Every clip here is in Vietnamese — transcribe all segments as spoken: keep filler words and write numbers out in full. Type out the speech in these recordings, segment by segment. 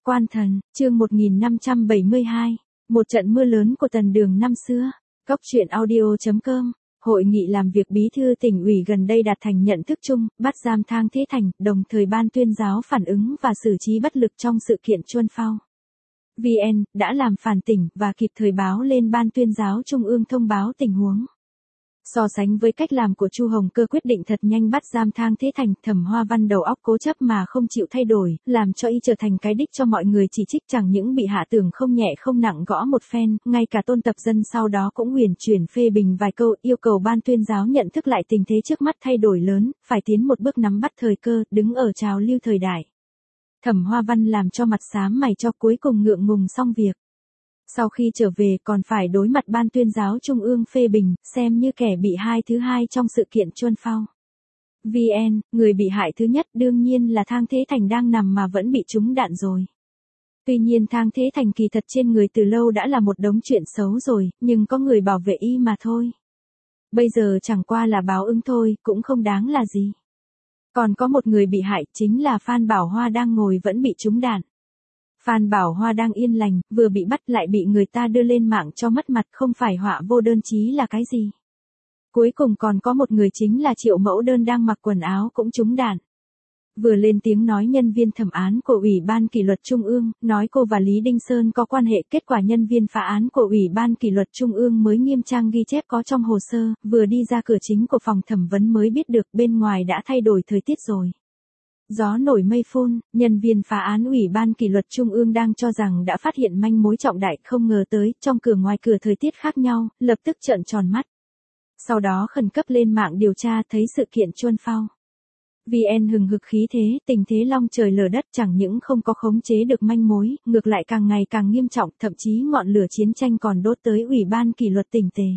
Quan Thần, chương một nghìn năm trăm bảy mươi hai, một trận mưa lớn của Tần Đường năm xưa. Cốc truyện audio chấm com. Hội nghị làm việc bí thư tỉnh ủy gần đây đạt thành nhận thức chung, bắt giam Thang Thế Thành, đồng thời ban tuyên giáo phản ứng và xử trí bất lực trong sự kiện Chuân Phao. vê en đã làm phản tỉnh và kịp thời báo lên ban tuyên giáo trung ương thông báo tình huống. So sánh với cách làm của Chu Hồng Cơ quyết định thật nhanh bắt giam Thang Thế Thành, Thẩm Hoa Văn đầu óc cố chấp mà không chịu thay đổi, làm cho y trở thành cái đích cho mọi người chỉ trích, chẳng những bị hạ tưởng không nhẹ không nặng gõ một phen, ngay cả Tôn Tập Dân sau đó cũng huyền chuyển phê bình vài câu, yêu cầu ban tuyên giáo nhận thức lại tình thế trước mắt thay đổi lớn, phải tiến một bước nắm bắt thời cơ, đứng ở trào lưu thời đại. Thẩm Hoa Văn làm cho mặt xám mày cho, cuối cùng ngượng ngùng xong việc. Sau khi trở về còn phải đối mặt ban tuyên giáo trung ương phê bình, xem như kẻ bị hại thứ hai trong sự kiện Chuân Phao. vê en, người bị hại thứ nhất đương nhiên là Thang Thế Thành đang nằm mà vẫn bị trúng đạn rồi. Tuy nhiên Thang Thế Thành kỳ thật trên người từ lâu đã là một đống chuyện xấu rồi, nhưng có người bảo vệ y mà thôi. Bây giờ chẳng qua là báo ứng thôi, cũng không đáng là gì. Còn có một người bị hại chính là Phan Bảo Hoa đang ngồi vẫn bị trúng đạn. Phan Bảo Hoa đang yên lành, vừa bị bắt lại bị người ta đưa lên mạng cho mất mặt, không phải họa vô đơn chí là cái gì. Cuối cùng còn có một người chính là Triệu Mẫu Đơn đang mặc quần áo cũng trúng đạn. Vừa lên tiếng nói nhân viên thẩm án của Ủy ban Kỷ luật Trung ương, nói cô và Lý Đinh Sơn có quan hệ, kết quả nhân viên phá án của Ủy ban Kỷ luật Trung ương mới nghiêm trang ghi chép có trong hồ sơ, vừa đi ra cửa chính của phòng thẩm vấn mới biết được bên ngoài đã thay đổi thời tiết rồi. Gió nổi mây phun, nhân viên phá án Ủy ban Kỷ luật Trung ương đang cho rằng đã phát hiện manh mối trọng đại, không ngờ tới, trong cửa ngoài cửa thời tiết khác nhau, lập tức trợn tròn mắt. Sau đó khẩn cấp lên mạng điều tra, thấy sự kiện Chuân Phao. vê en hừng hực khí thế, tình thế long trời lở đất, chẳng những không có khống chế được manh mối, ngược lại càng ngày càng nghiêm trọng, thậm chí ngọn lửa chiến tranh còn đốt tới Ủy ban Kỷ luật tỉnh Tề.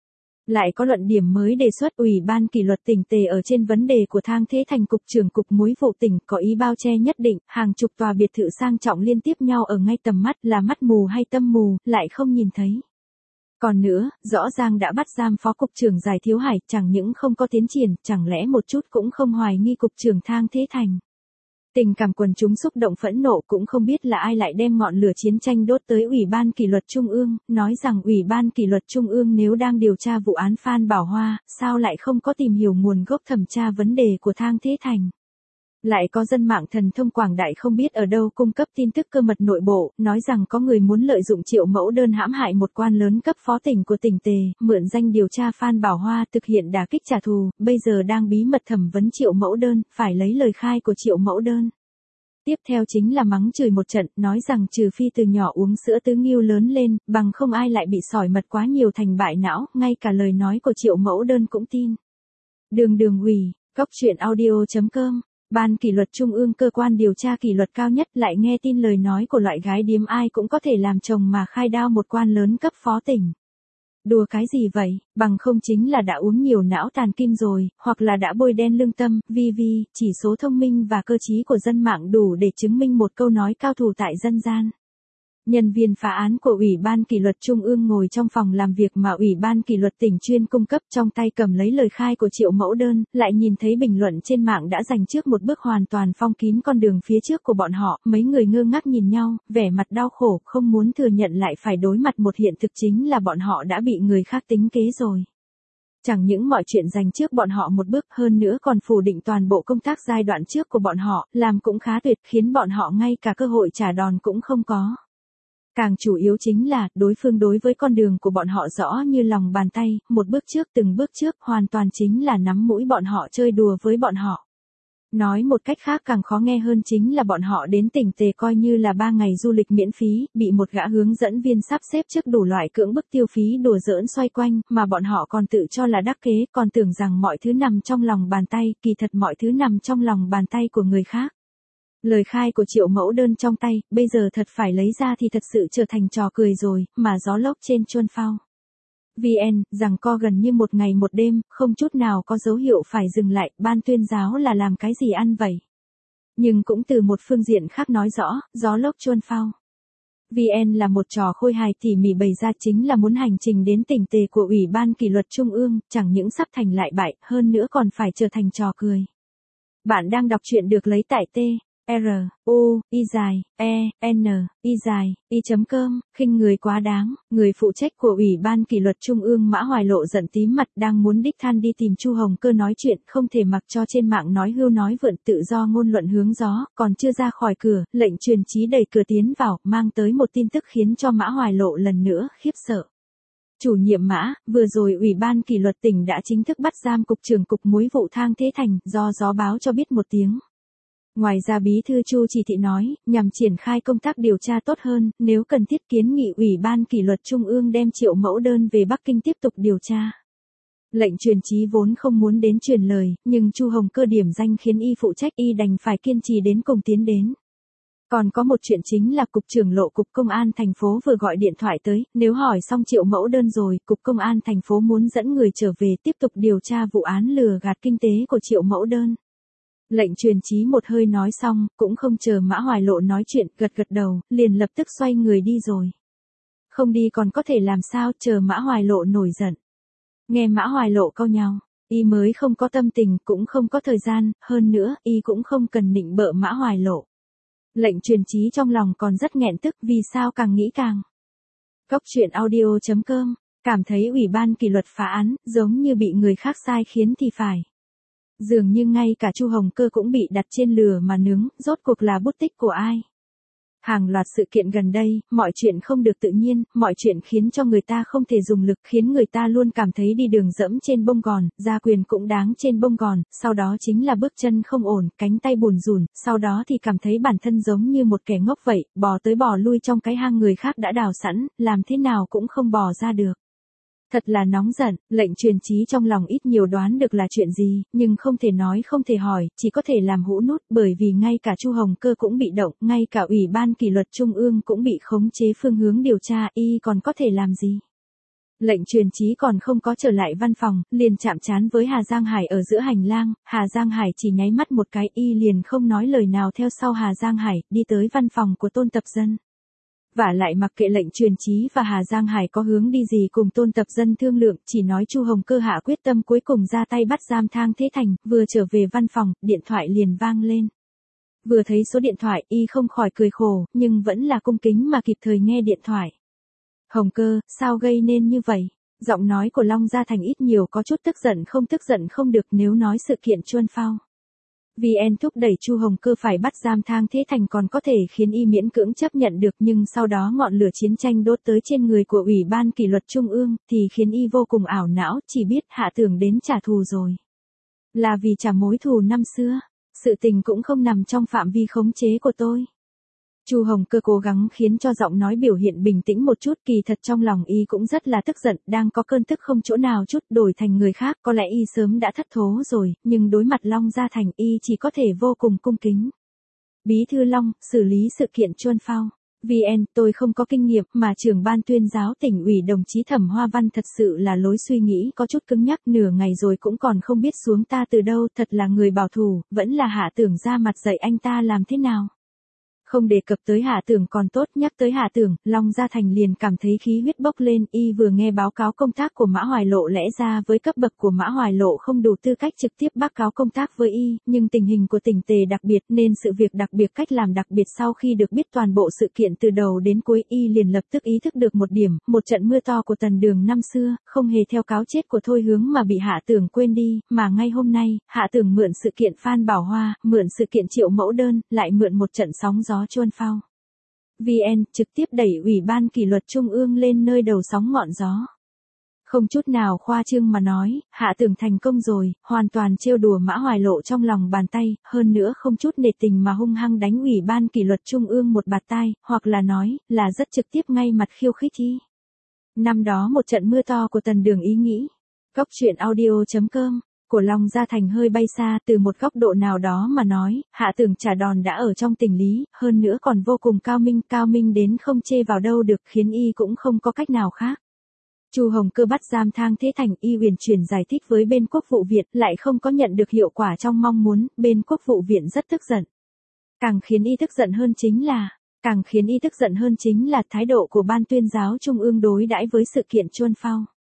Lại có luận điểm mới đề xuất Ủy ban Kỷ luật tỉnh Tề ở trên vấn đề của Thang Thế Thành. Cục trưởng Cục Muối vụ tỉnh có ý bao che nhất định, hàng chục tòa biệt thự sang trọng liên tiếp nhau ở ngay tầm mắt, là mắt mù hay tâm mù, lại không nhìn thấy. Còn nữa, rõ ràng đã bắt giam Phó Cục trưởng Giải Thiếu Hải, chẳng những không có tiến triển, chẳng lẽ một chút cũng không hoài nghi Cục trưởng Thang Thế Thành. Tình cảm quần chúng xúc động phẫn nộ, cũng không biết là ai lại đem ngọn lửa chiến tranh đốt tới Ủy ban Kỷ luật Trung ương, nói rằng Ủy ban Kỷ luật Trung ương nếu đang điều tra vụ án Phan Bảo Hoa, sao lại không có tìm hiểu nguồn gốc thẩm tra vấn đề của Thang Thế Thành. Lại có dân mạng thần thông quảng đại không biết ở đâu cung cấp tin tức cơ mật nội bộ, nói rằng có người muốn lợi dụng Triệu Mẫu Đơn hãm hại một quan lớn cấp phó tỉnh của tỉnh Tề, mượn danh điều tra Phan Bảo Hoa thực hiện đả kích trả thù, bây giờ đang bí mật thẩm vấn Triệu Mẫu Đơn, phải lấy lời khai của Triệu Mẫu Đơn. Tiếp theo chính là mắng chửi một trận, nói rằng trừ phi từ nhỏ uống sữa tứ nghiêu lớn lên, bằng không ai lại bị sỏi mật quá nhiều thành bại não, ngay cả lời nói của Triệu Mẫu Đơn cũng tin. Đường đường ủy, cốc truyện audio chấm com. Ban Kỷ luật Trung ương, cơ quan điều tra kỷ luật cao nhất, lại nghe tin lời nói của loại gái điếm ai cũng có thể làm chồng mà khai đao một quan lớn cấp phó tỉnh. Đùa cái gì vậy, bằng không chính là đã uống nhiều não tàn kim rồi, hoặc là đã bôi đen lương tâm, vi vi, chỉ số thông minh và cơ trí của dân mạng đủ để chứng minh một câu nói cao thủ tại dân gian. Nhân viên phá án của Ủy ban Kỷ luật Trung ương ngồi trong phòng làm việc mà Ủy ban Kỷ luật tỉnh chuyên cung cấp, trong tay cầm lấy lời khai của Triệu Mẫu Đơn, lại nhìn thấy bình luận trên mạng đã dành trước một bước hoàn toàn phong kín con đường phía trước của bọn họ, mấy người ngơ ngác nhìn nhau, vẻ mặt đau khổ, không muốn thừa nhận lại phải đối mặt một hiện thực chính là bọn họ đã bị người khác tính kế rồi. Chẳng những mọi chuyện dành trước bọn họ một bước, hơn nữa còn phủ định toàn bộ công tác giai đoạn trước của bọn họ, làm cũng khá tuyệt, khiến bọn họ ngay cả cơ hội trả đòn cũng không có. Càng chủ yếu chính là, đối phương đối với con đường của bọn họ rõ như lòng bàn tay, một bước trước từng bước trước, hoàn toàn chính là nắm mũi bọn họ chơi đùa với bọn họ. Nói một cách khác càng khó nghe hơn chính là bọn họ đến tỉnh Tề coi như là ba ngày du lịch miễn phí, bị một gã hướng dẫn viên sắp xếp trước đủ loại cưỡng bức tiêu phí đùa giỡn xoay quanh, mà bọn họ còn tự cho là đắc kế, còn tưởng rằng mọi thứ nằm trong lòng bàn tay, kỳ thật mọi thứ nằm trong lòng bàn tay của người khác. Lời khai của Triệu Mẫu Đơn trong tay, bây giờ thật phải lấy ra thì thật sự trở thành trò cười rồi, mà gió lốc trên Chuân Phao. vê en, rằng co gần như một ngày một đêm, không chút nào có dấu hiệu phải dừng lại, ban tuyên giáo là làm cái gì ăn vậy. Nhưng cũng từ một phương diện khác nói rõ, gió lốc Chuân Phao. vê en là một trò khôi hài tỉ mỉ bày ra, chính là muốn hành trình đến tỉnh Tề của Ủy ban Kỷ luật Trung ương, chẳng những sắp thành lại bại, hơn nữa còn phải trở thành trò cười. Bạn đang đọc truyện được lấy tại T R, U, Y dài, E, N, Y dài, Y chấm cơm, khinh người quá đáng, người phụ trách của Ủy ban kỷ luật Trung ương Mã Hoài Lộ giận tím mặt đang muốn đích thân đi tìm Chu Hồng Cơ nói chuyện, không thể mặc cho trên mạng nói hưu nói vượn tự do ngôn luận hướng gió, còn chưa ra khỏi cửa, lệnh truyền chí đẩy cửa tiến vào, mang tới một tin tức khiến cho Mã Hoài Lộ lần nữa khiếp sợ. Chủ nhiệm Mã, vừa rồi Ủy ban kỷ luật tỉnh đã chính thức bắt giam cục trưởng cục muối vụ Thang Thế Thành, do gió báo cho biết một tiếng. Ngoài ra Bí thư Chu chỉ thị nói, nhằm triển khai công tác điều tra tốt hơn, nếu cần thiết kiến nghị Ủy ban kỷ luật Trung ương đem Triệu mẫu đơn về Bắc Kinh tiếp tục điều tra. Lệnh truyền chí vốn không muốn đến truyền lời, nhưng Chu Hồng Cơ điểm danh khiến y phụ trách y đành phải kiên trì đến cùng tiến đến. Còn có một chuyện chính là Cục trưởng Lộ Cục Công an thành phố vừa gọi điện thoại tới, nếu hỏi xong Triệu mẫu đơn rồi, Cục Công an thành phố muốn dẫn người trở về tiếp tục điều tra vụ án lừa gạt kinh tế của Triệu mẫu đơn. Lệnh truyền chí một hơi nói xong, cũng không chờ Mã Hoài Lộ nói chuyện, gật gật đầu, liền lập tức xoay người đi rồi. Không đi còn có thể làm sao, chờ Mã Hoài Lộ nổi giận. Nghe Mã Hoài Lộ cau nhau, y mới không có tâm tình, cũng không có thời gian, hơn nữa, y cũng không cần nịnh bợ Mã Hoài Lộ. Lệnh truyền chí trong lòng còn rất nghẹn tức, vì sao càng nghĩ càng. Góc truyện audio chấm com, cảm thấy Ủy ban kỷ luật phá án, giống như bị người khác sai khiến thì phải. Dường như ngay cả Chu Hồng Cơ cũng bị đặt trên lửa mà nướng, rốt cuộc là bút tích của ai. Hàng loạt sự kiện gần đây, mọi chuyện không được tự nhiên, mọi chuyện khiến cho người ta không thể dùng lực, khiến người ta luôn cảm thấy đi đường dẫm trên bông gòn, gia quyền cũng đáng trên bông gòn, sau đó chính là bước chân không ổn, cánh tay bùn rùn, sau đó thì cảm thấy bản thân giống như một kẻ ngốc vậy, bò tới bò lui trong cái hang người khác đã đào sẵn, làm thế nào cũng không bò ra được. Thật là nóng giận, lệnh truyền chí trong lòng ít nhiều đoán được là chuyện gì, nhưng không thể nói không thể hỏi, chỉ có thể làm hũ nút, bởi vì ngay cả Chu Hồng Cơ cũng bị động, ngay cả Ủy ban kỷ luật Trung ương cũng bị khống chế phương hướng điều tra, y còn có thể làm gì. Lệnh truyền chí còn không có trở lại văn phòng, liền chạm trán với Hà Giang Hải ở giữa hành lang, Hà Giang Hải chỉ nháy mắt một cái, y liền không nói lời nào theo sau Hà Giang Hải, đi tới văn phòng của Tôn Tập Dân. Vả lại mặc kệ lệnh truyền chí và Hà Giang Hải có hướng đi gì cùng Tôn Tập Dân thương lượng, chỉ nói Chu Hồng Cơ hạ quyết tâm cuối cùng ra tay bắt giam Thang Thế Thành, vừa trở về văn phòng, điện thoại liền vang lên. Vừa thấy số điện thoại, y không khỏi cười khổ, nhưng vẫn là cung kính mà kịp thời nghe điện thoại. Hồng Cơ, sao gây nên như vậy? Giọng nói của Long Gia Thành ít nhiều có chút tức giận, không tức giận không được, nếu nói sự kiện Chuân Phao. vê en thúc đẩy Chu Hồng Cơ phải bắt giam Thang Thế Thành còn có thể khiến y miễn cưỡng chấp nhận được, nhưng sau đó ngọn lửa chiến tranh đốt tới trên người của Ủy ban kỷ luật Trung ương, thì khiến y vô cùng ảo não, chỉ biết hạ tưởng đến trả thù rồi. Là vì trả mối thù năm xưa, sự tình cũng không nằm trong phạm vi khống chế của tôi. Chu Hồng Cơ cố gắng khiến cho giọng nói biểu hiện bình tĩnh một chút, kỳ thật trong lòng y cũng rất là tức giận, đang có cơn tức không chỗ nào chút, đổi thành người khác có lẽ y sớm đã thất thố rồi, nhưng đối mặt Long Gia Thành y chỉ có thể vô cùng cung kính. Bí thư Long, xử lý sự kiện Chuân Phao. vê en, tôi không có kinh nghiệm, mà trưởng ban tuyên giáo tỉnh ủy đồng chí Thẩm Hoa Văn thật sự là lối suy nghĩ có chút cứng nhắc, nửa ngày rồi cũng còn không biết xuống ta từ đâu, thật là người bảo thủ, vẫn là Hạ Tưởng ra mặt dạy anh ta làm thế nào. Không đề cập tới Hạ Tưởng còn tốt, nhắc tới Hạ Tưởng, Long Gia Thành liền cảm thấy khí huyết bốc lên, y vừa nghe báo cáo công tác của Mã Hoài Lộ, lẽ ra với cấp bậc của Mã Hoài Lộ không đủ tư cách trực tiếp báo cáo công tác với y, nhưng tình hình của tỉnh tề đặc biệt nên sự việc đặc biệt cách làm đặc biệt, sau khi được biết toàn bộ sự kiện từ đầu đến cuối y liền lập tức ý thức được một điểm, một trận mưa to của Tần Đường năm xưa, không hề theo cáo chết của Thôi Hướng mà bị Hạ Tưởng quên đi, mà ngay hôm nay, Hạ Tưởng mượn sự kiện Phan Bảo Hoa, mượn sự kiện Triệu mẫu đơn, lại mượn một trận sóng gió Chuân Phao. vê en trực tiếp đẩy Ủy ban kỷ luật Trung ương lên nơi đầu sóng ngọn gió. Không chút nào khoa trương mà nói, Hạ Tưởng thành công rồi, hoàn toàn trêu đùa Mã Hoài Lộ trong lòng bàn tay, hơn nữa không chút nể tình mà hung hăng đánh Ủy ban kỷ luật Trung ương một bạt tai, hoặc là nói, là rất trực tiếp ngay mặt khiêu khích y. Năm đó một trận mưa to của Tần Đường ý nghĩ. Góc truyện audio chấm com của Long Gia Thành hơi bay xa, từ một góc độ nào đó mà nói, Hạ Tưởng trả đòn đã ở trong tình lý, hơn nữa còn vô cùng cao minh, cao minh đến không chê vào đâu được, khiến y cũng không có cách nào khác. Chu Hồng Cơ bắt giam Thang Thế Thành, y huyền chuyển giải thích với bên Quốc vụ viện, lại không có nhận được hiệu quả trong mong muốn, bên Quốc vụ viện rất tức giận. Càng khiến y tức giận hơn chính là, càng khiến y tức giận hơn chính là thái độ của Ban Tuyên giáo Trung ương đối đãi với sự kiện Chuân Phao.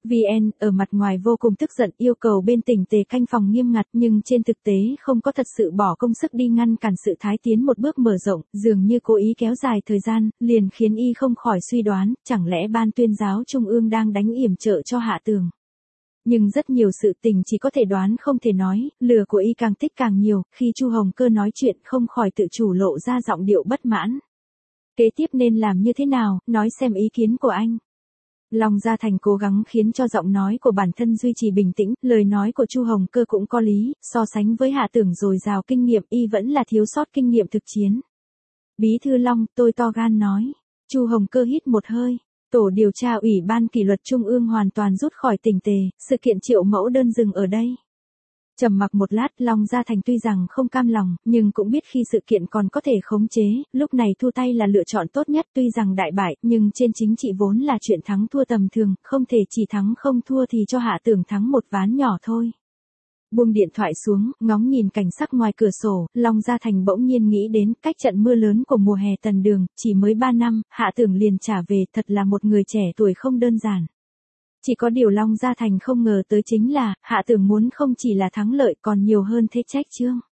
vê en ở mặt ngoài vô cùng tức giận yêu cầu bên tỉnh Tề canh phòng nghiêm ngặt nhưng trên thực tế không có thật sự bỏ công sức đi ngăn cản sự thái tiến một bước mở rộng, dường như cố ý kéo dài thời gian, liền khiến y không khỏi suy đoán, chẳng lẽ ban tuyên giáo trung ương đang đánh yểm trợ cho Hạ Tường. Nhưng rất nhiều sự tình chỉ có thể đoán không thể nói, lừa của y càng tích càng nhiều, khi Chu Hồng Cơ nói chuyện không khỏi tự chủ lộ ra giọng điệu bất mãn. Kế tiếp nên làm như thế nào, nói xem ý kiến của anh. Long Gia Thành cố gắng khiến cho giọng nói của bản thân duy trì bình tĩnh, lời nói của Chu Hồng Cơ cũng có lý, so sánh với Hạ Tưởng dồi dào kinh nghiệm y vẫn là thiếu sót kinh nghiệm thực chiến. Bí thư Long, tôi to gan nói. Chu Hồng Cơ hít một hơi. Tổ điều tra Ủy ban kỷ luật Trung ương hoàn toàn rút khỏi tỉnh Tề, sự kiện Triệu Mẫu đơn dừng ở đây. Trầm mặc một lát, Long Gia Thành tuy rằng không cam lòng, nhưng cũng biết khi sự kiện còn có thể khống chế, lúc này thu tay là lựa chọn tốt nhất. Tuy rằng đại bại, nhưng trên chính trị vốn là chuyện thắng thua tầm thường, không thể chỉ thắng không thua thì cho Hạ Tưởng thắng một ván nhỏ thôi. Buông điện thoại xuống, ngóng nhìn cảnh sắc ngoài cửa sổ, Long Gia Thành bỗng nhiên nghĩ đến cách trận mưa lớn của mùa hè Tần Đường, chỉ mới ba năm, Hạ Tưởng liền trả về, thật là một người trẻ tuổi không đơn giản. Chỉ có điều Long Gia Thành không ngờ tới chính là, Hạ Tưởng muốn không chỉ là thắng lợi còn nhiều hơn thế trách chương.